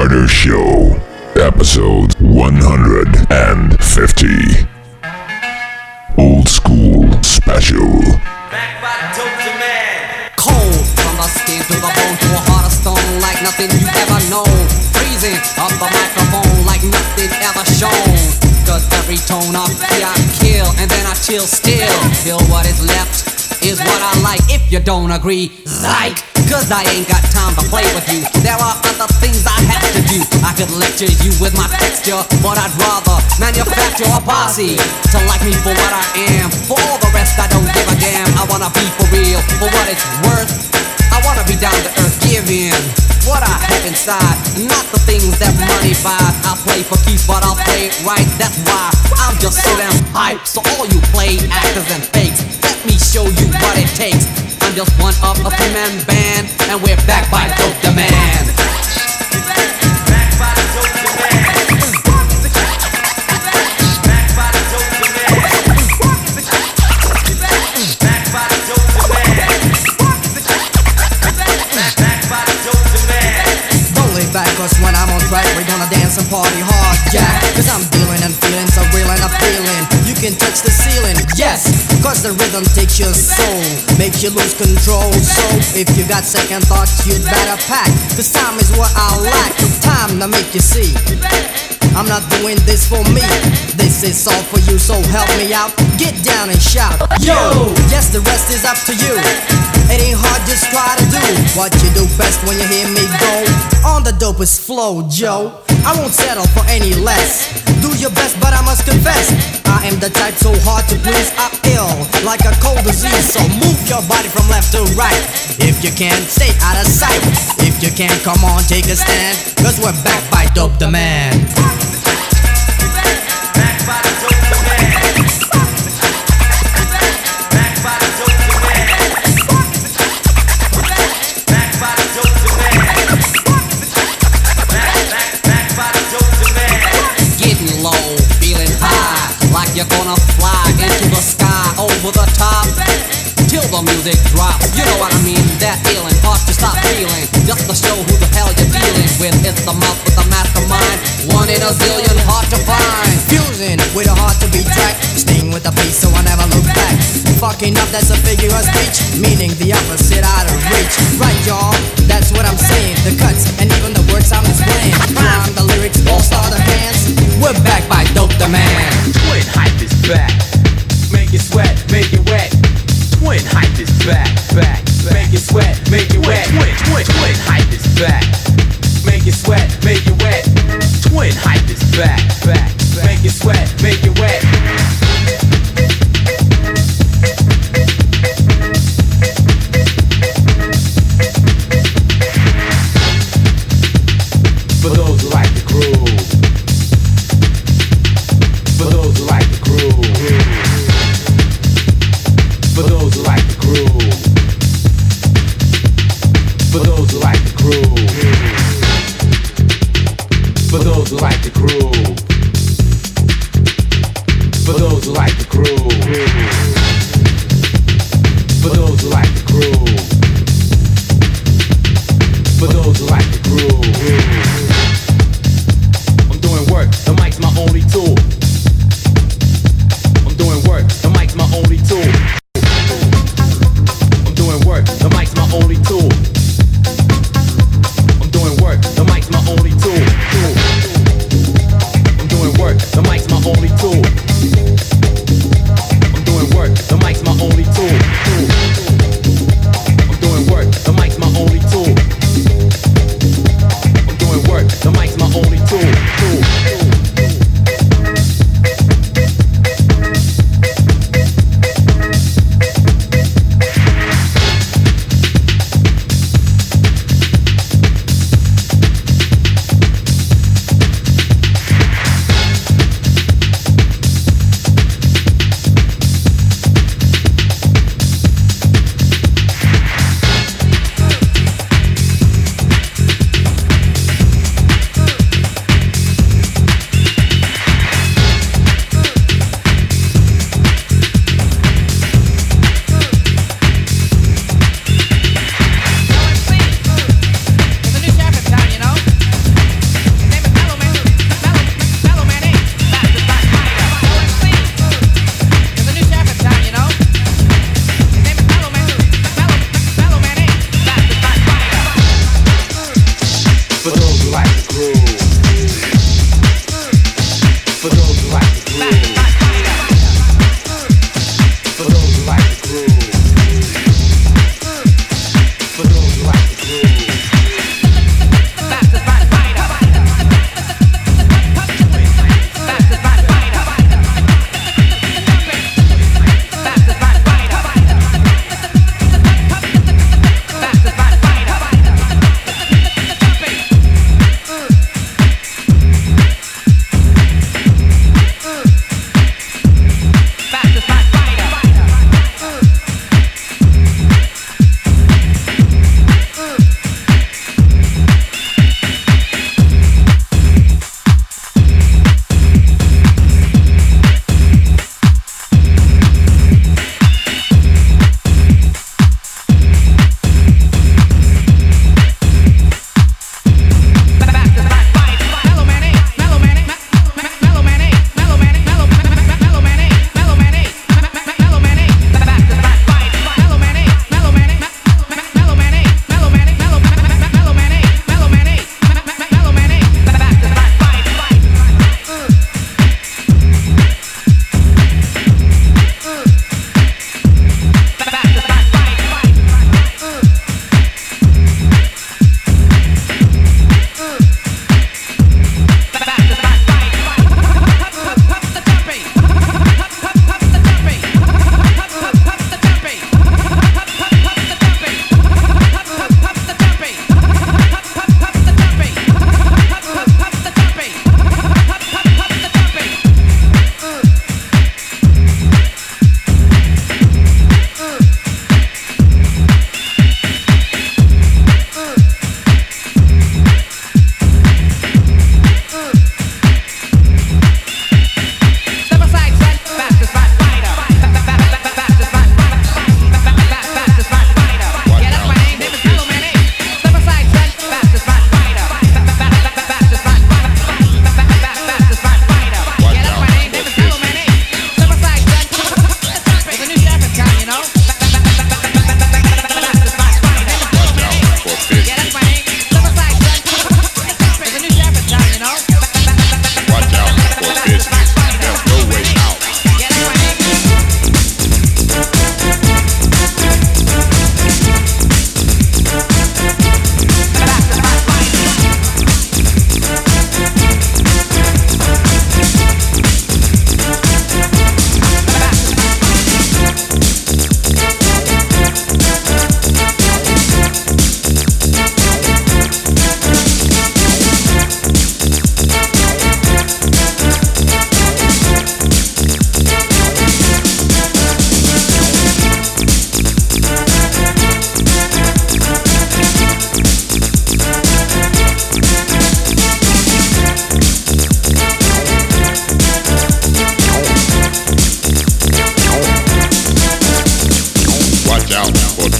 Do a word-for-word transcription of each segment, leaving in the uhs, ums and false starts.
Carter Show, episode one hundred fifty. Old School Special. Back by the dope demand. Cold from the skin to the bone, to a heart of stone like nothing you ever known. Freezing up the microphone like nothing ever shown. Cause every tone of key I kill, and then I chill still. Feel what is left is what I like. If you don't agree, psych. Cause I ain't got time to play with you. There are other things I have to do. I could lecture you with my texture, but I'd rather manufacture a posse to like me for what I am. For all the rest I don't give a damn. I wanna be for real, for what it's worth. I wanna be down to earth, give in what I have inside, not the things that money buys. I play for keeps, but I'll play it right. That's why I'm just so damn hype. So all you play actors and fakes, let me show you what it takes. I'm just one of a three-man band, and we're back by Dope Demand. Back by the Dope Demand. Back by the Dope Demand. Back by the Dope Demand. Back by the Dope Demand. Don't lay back, cause when I'm on track, we're gonna dance and party hard, yeah. Cause I'm dealing and feeling so real and I'm feeling. You can touch the ceiling, yes. Cause the rhythm takes your soul, makes you lose control. So if you got second thoughts, you'd better pack. Cause time is what I lack, time to make you see. I'm not doing this for me, this is all for you, so help me out. Get down and shout, yo! Yes, the rest is up to you. It ain't hard, just try to do what you do best when you hear me go on the dopest flow, Joe. I won't settle for any less. Do your best, but I must confess, I am the type so hard to please. I'm ill, like a cold disease. So move your body from left to right. If you can't, stay out of sight. If you can't, come on, take a stand. Cause we're back by Dope Demand. Back by the Dope Demand. Back by the Dope Demand. Back by the Dope Demand. Back, back, back by the Dope Demand. Getting low, feeling high, like you're gonna fly into the sky, over the top, till the music drops. You know what I mean? That feeling, hard to stop feeling, just to show who the hell you're dealing with. It's the mouth with the mastermind, one in a zillion, hard to find. Fusing with a heart to be tracked, staying with the peace so I never look back. Fucking up, that's a figure of speech, meaning the opposite out of reach. Right, y'all, that's what I'm saying. The cuts and even the words I'm displaying. Prime the lyrics, all star the hands. We're back by Dope Demand. Twin hype is back. Make it sweat, make it wet. Twin hype is back, back. Make it sweat, make it wet. Twin, twin, twin hype is back. Make it sweat, make it wet. Twin hype is back, back. Make it sweat, make it wet. For those who like the groove. For those who like the groove. For those who like the groove. For those who like the groove. For those who like the groove. For those who like the groove. For those who like the groove. For those who like the groove. I'm doing work, the mic's my only tool. I'm doing work, the mic's my only tool. I'm doing work, the mic's my only tool. I'm doing work, the mic's my only tool. I'm doing work, the mic's my only tool. I'm doing work, the mic's my only tool. I'm doing work, the mic's my only tool. I'm doing work, the mic's my only tool.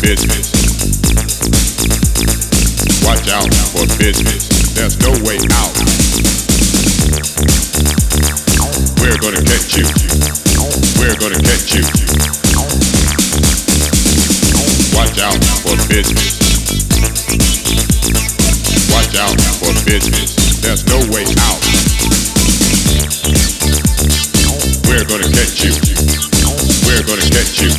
business. Watch out for business. There's no way out. We're gonna catch you. We're gonna catch you. Watch out for business. Watch out for business. There's no way out. We're gonna catch you. We're gonna catch you.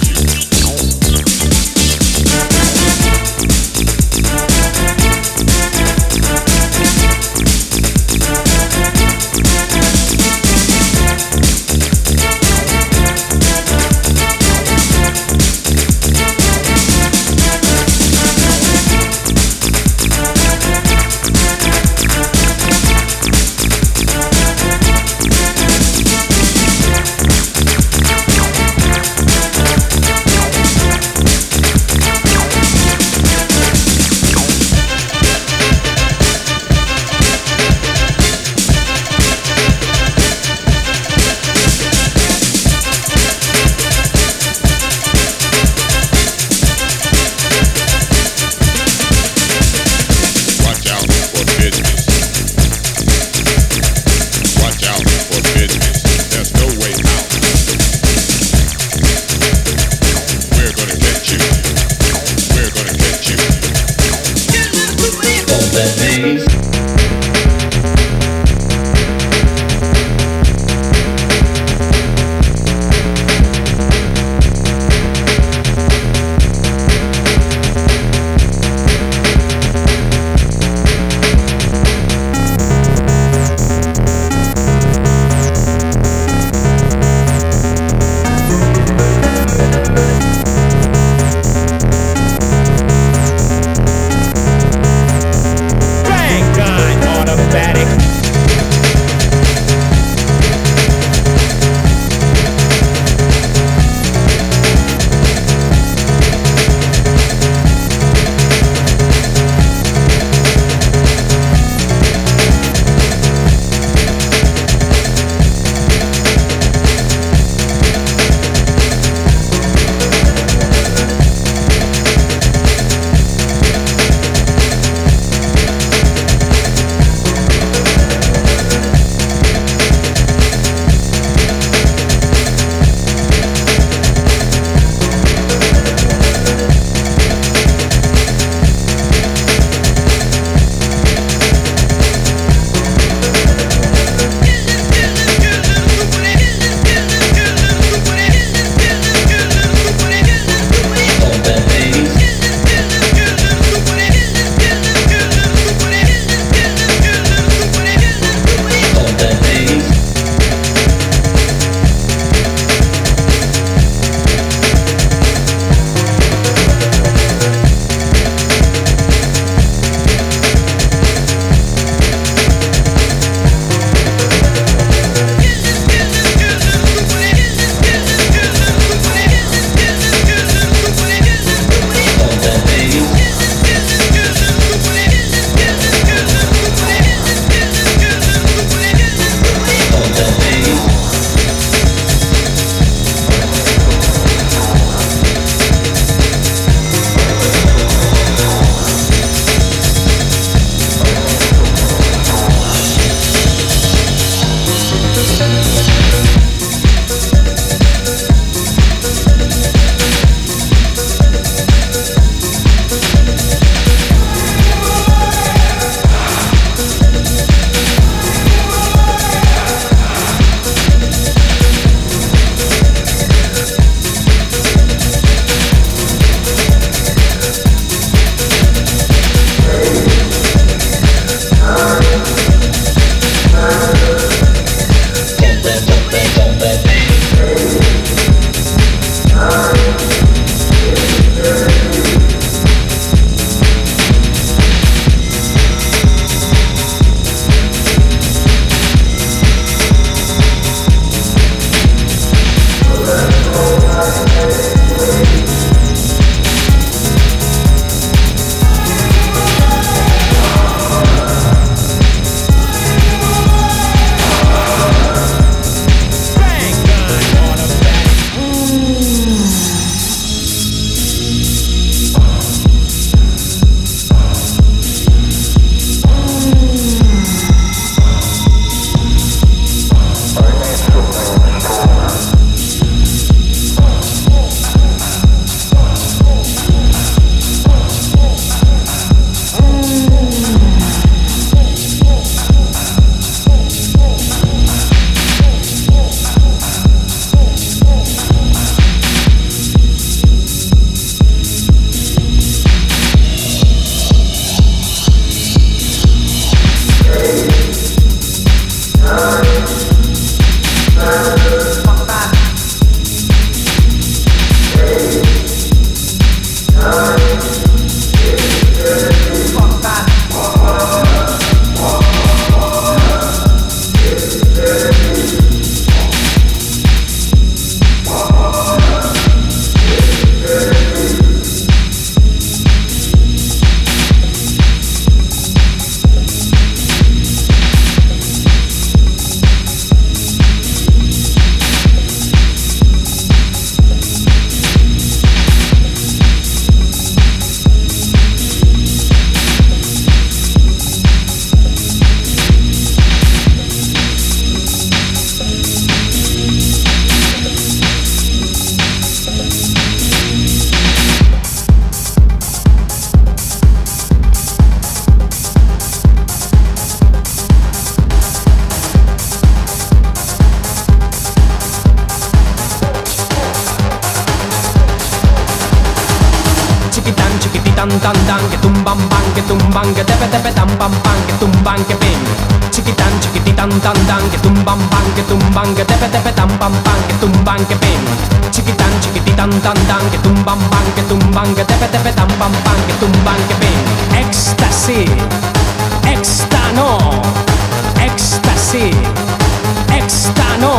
tan tan tan, que tumban pan, que tumban, que tepe tepe tan pam pam, que tumban, que pim. Chiquitan, chiquititan tan tan, que tumban pan, que tumban, que tepe tepe tan pam pam, que tumban, que pim. Chiquitan, chiquititan tan tan, que tumban pan, que tumban, que tepe tepe tan pam pam, que tumban, que pim. Éxtasy, éxtano, éxtasy, éxtano.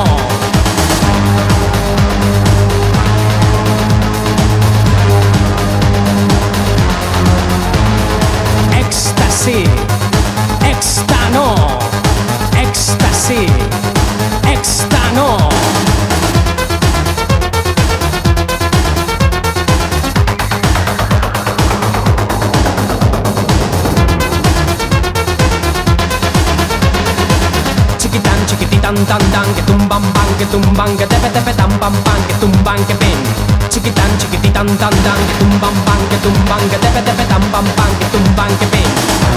Éxtasy, éxtano, éxtasy, éxtano. Chiquitán, chiquititán, tan tan, que tumban pan, que tumban, que tepe tepe tan pam pam, que tumban, que pin. Chiquitán, chiquititán, tan tan, que tumban pan, que tumban, que tepe tepe tan pam pam, que tumban, que pin.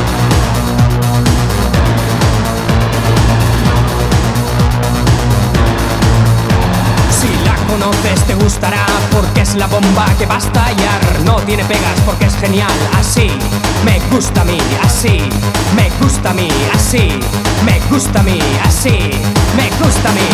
Si la conoces te gustará porque es la bomba que va a estallar. No tiene pegas porque es genial. Así me gusta a mí, así me gusta a mí, así me gusta a mí, así me gusta a mí.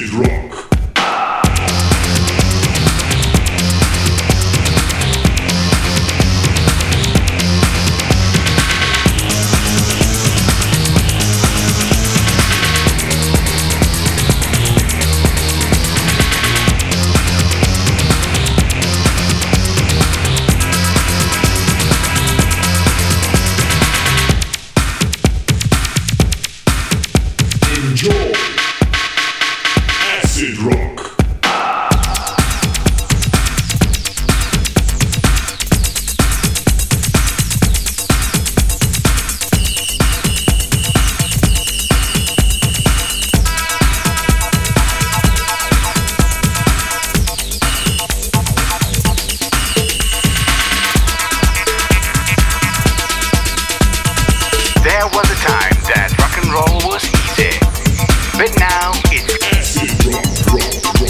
Acid rock. Enjoy acid rock. There was a time that rock and roll was easy, but now it's Acid rock, rock, rock.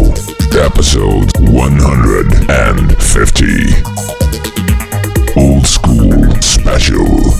Show, episode one hundred fifty. Old School Special.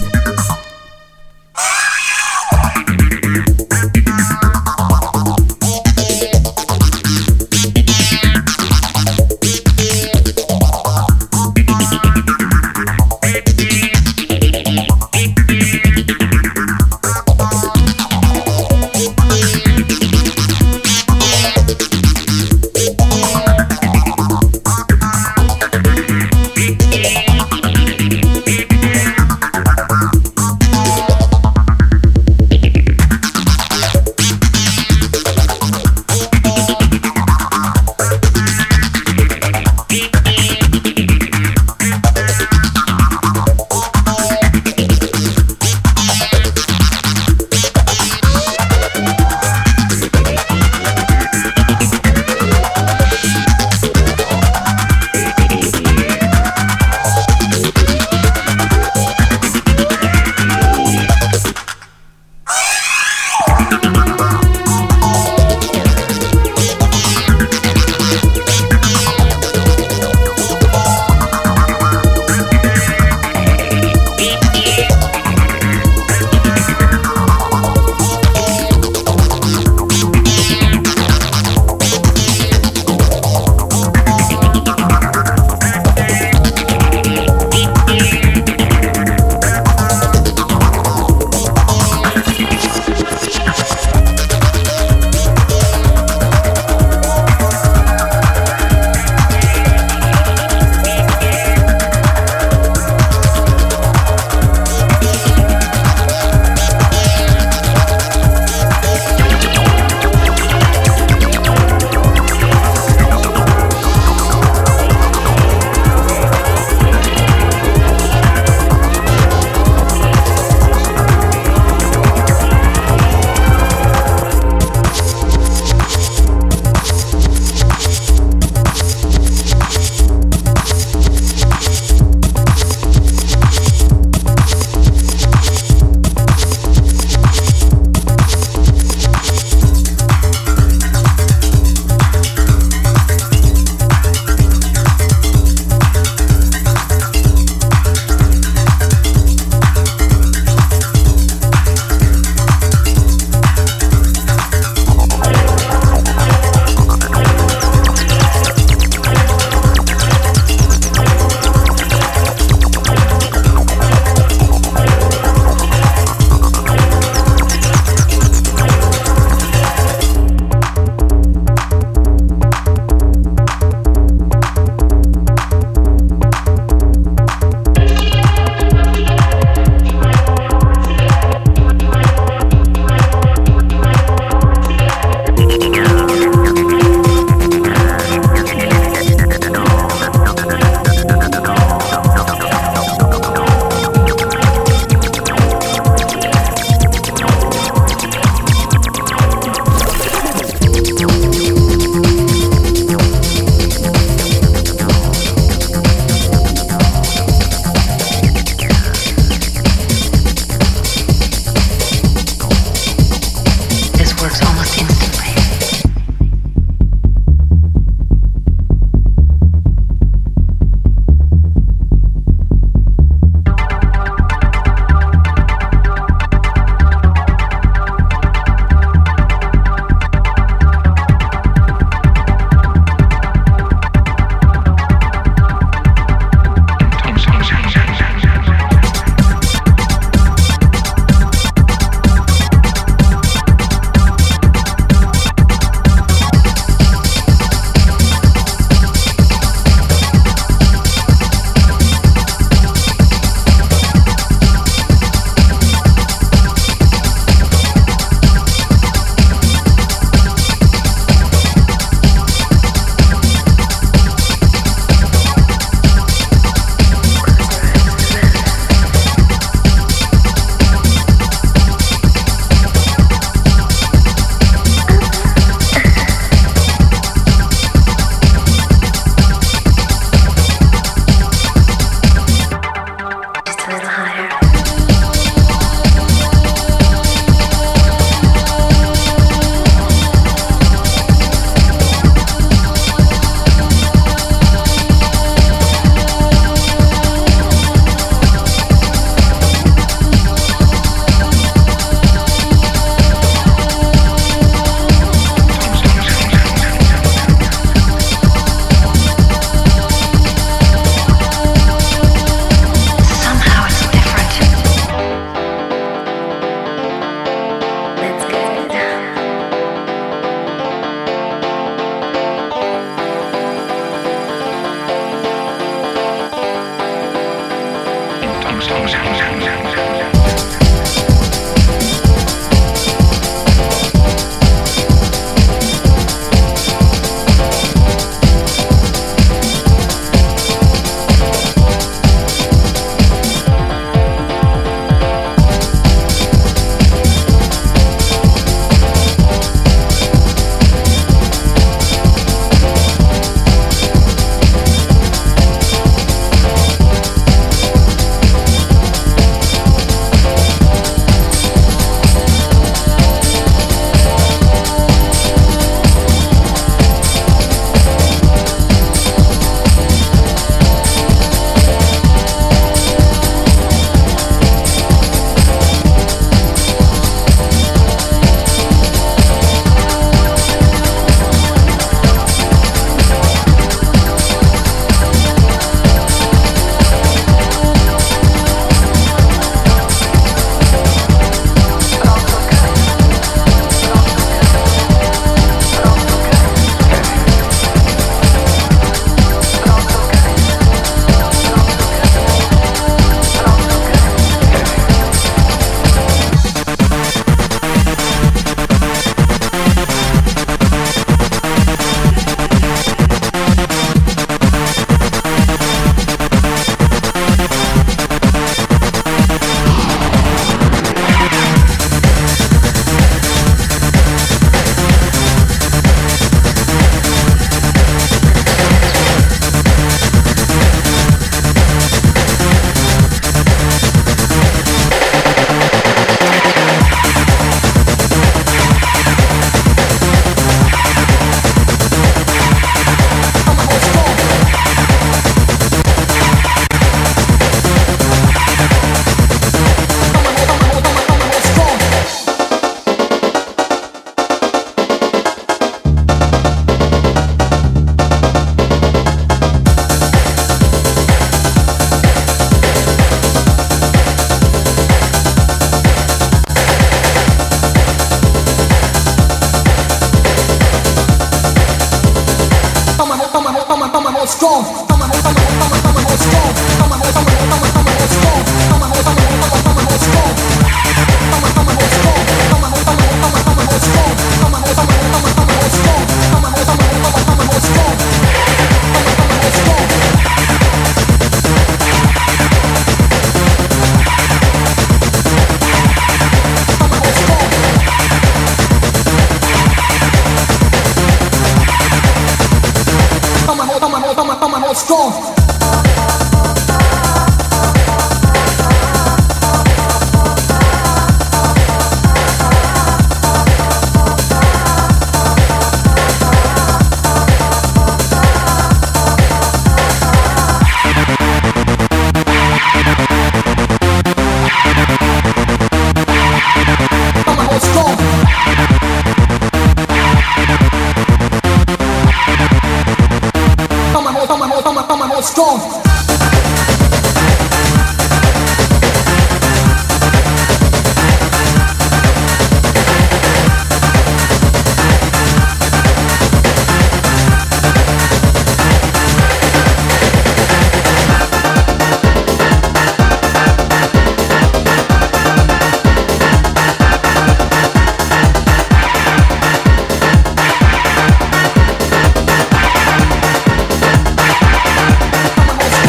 Strong.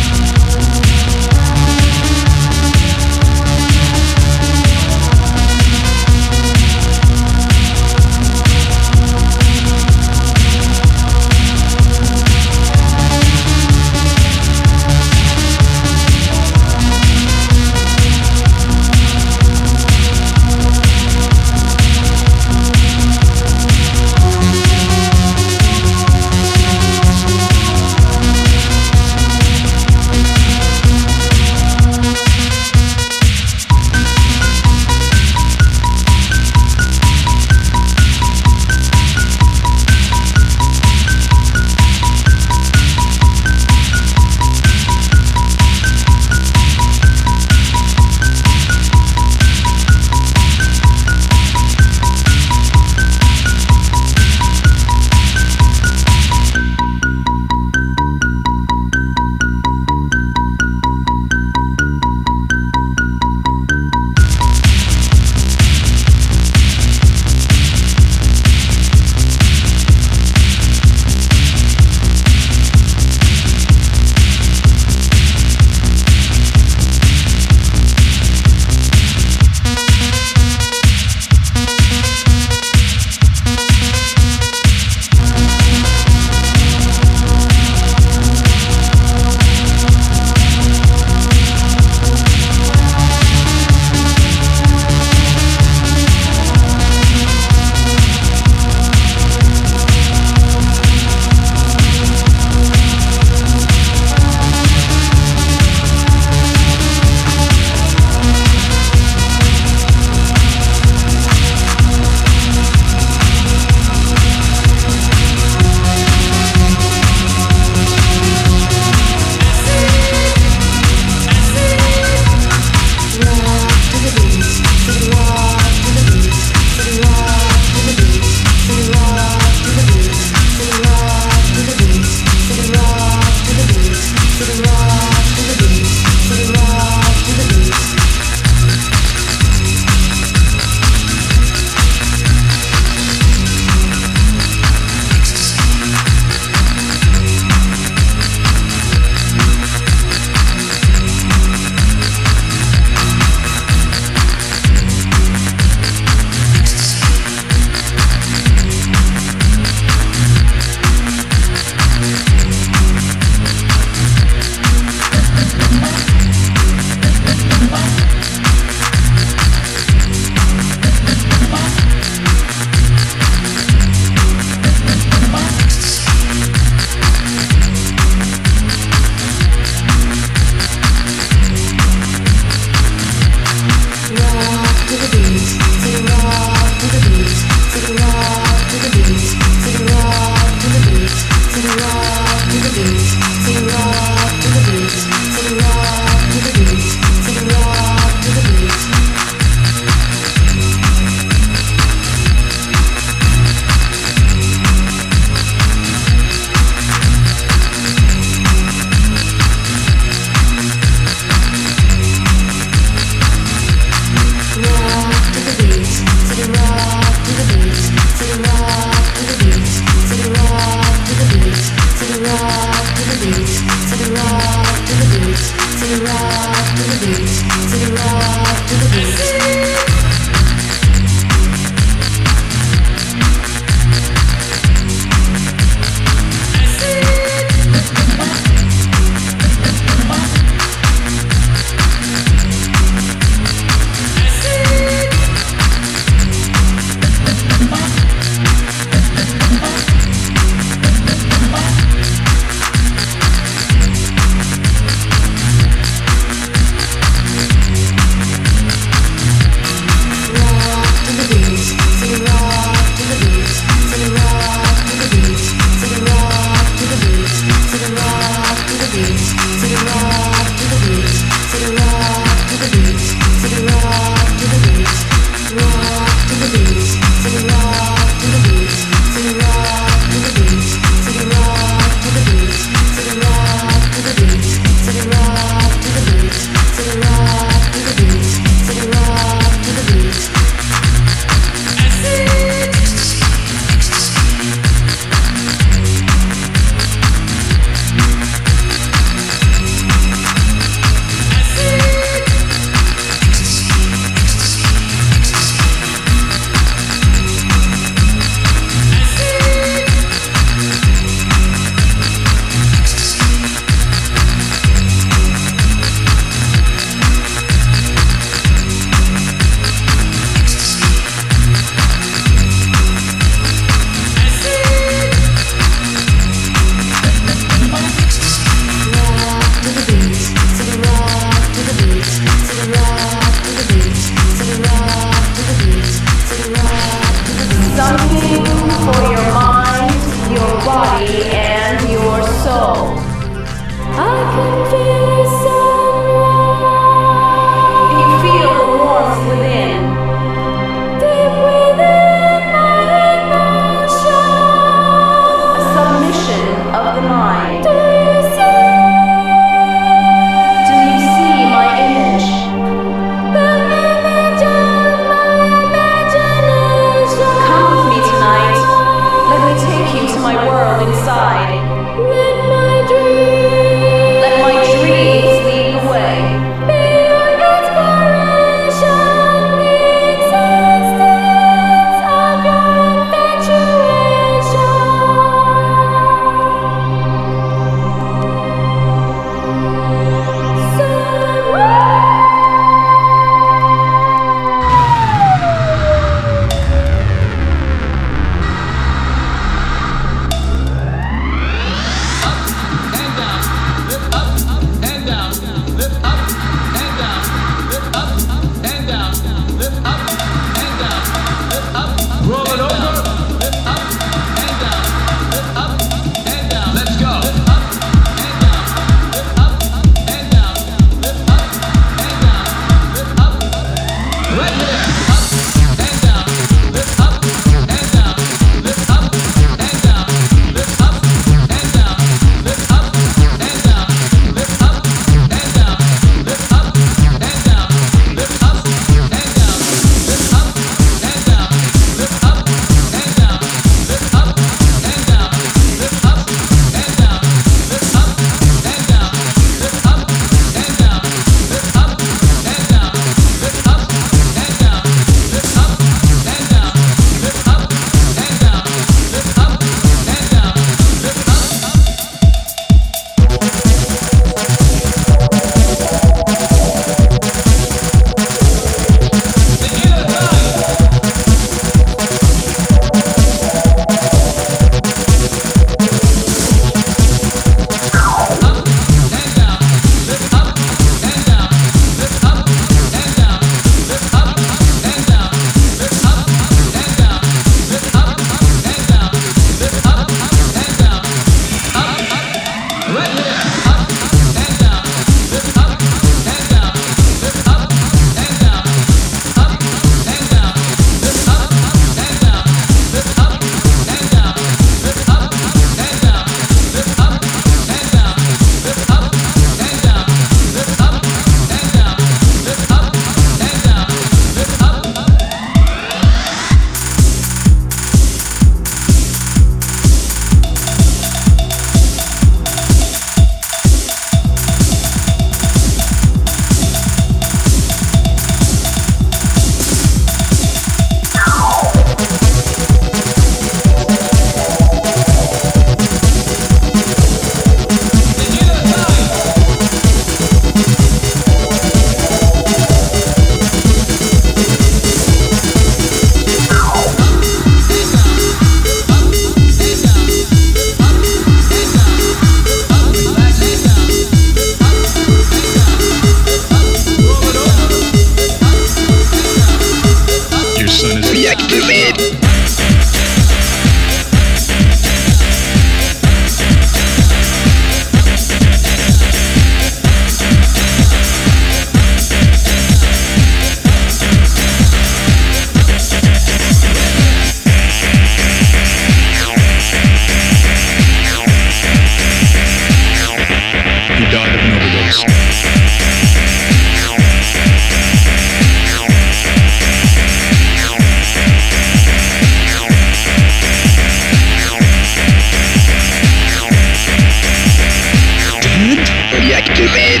stupid.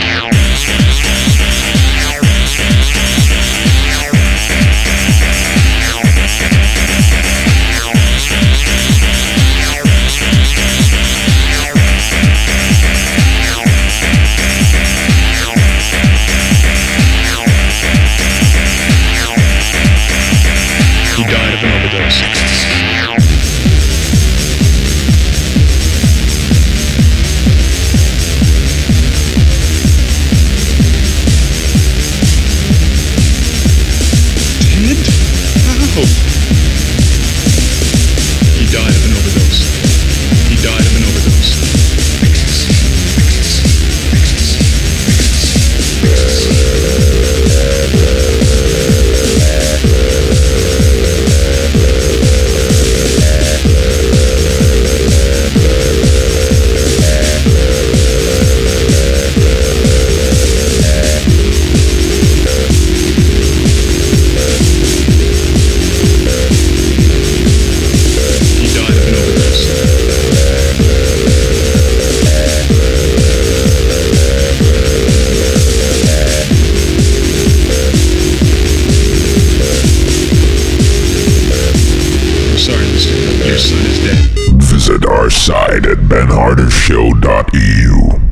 He died of an overdose. Ted? How? He died of an overdose. He died of an overdose. He died of an overdose. I'm sorry, mister. Your son is dead. Visit our site at ben harder show dot e u.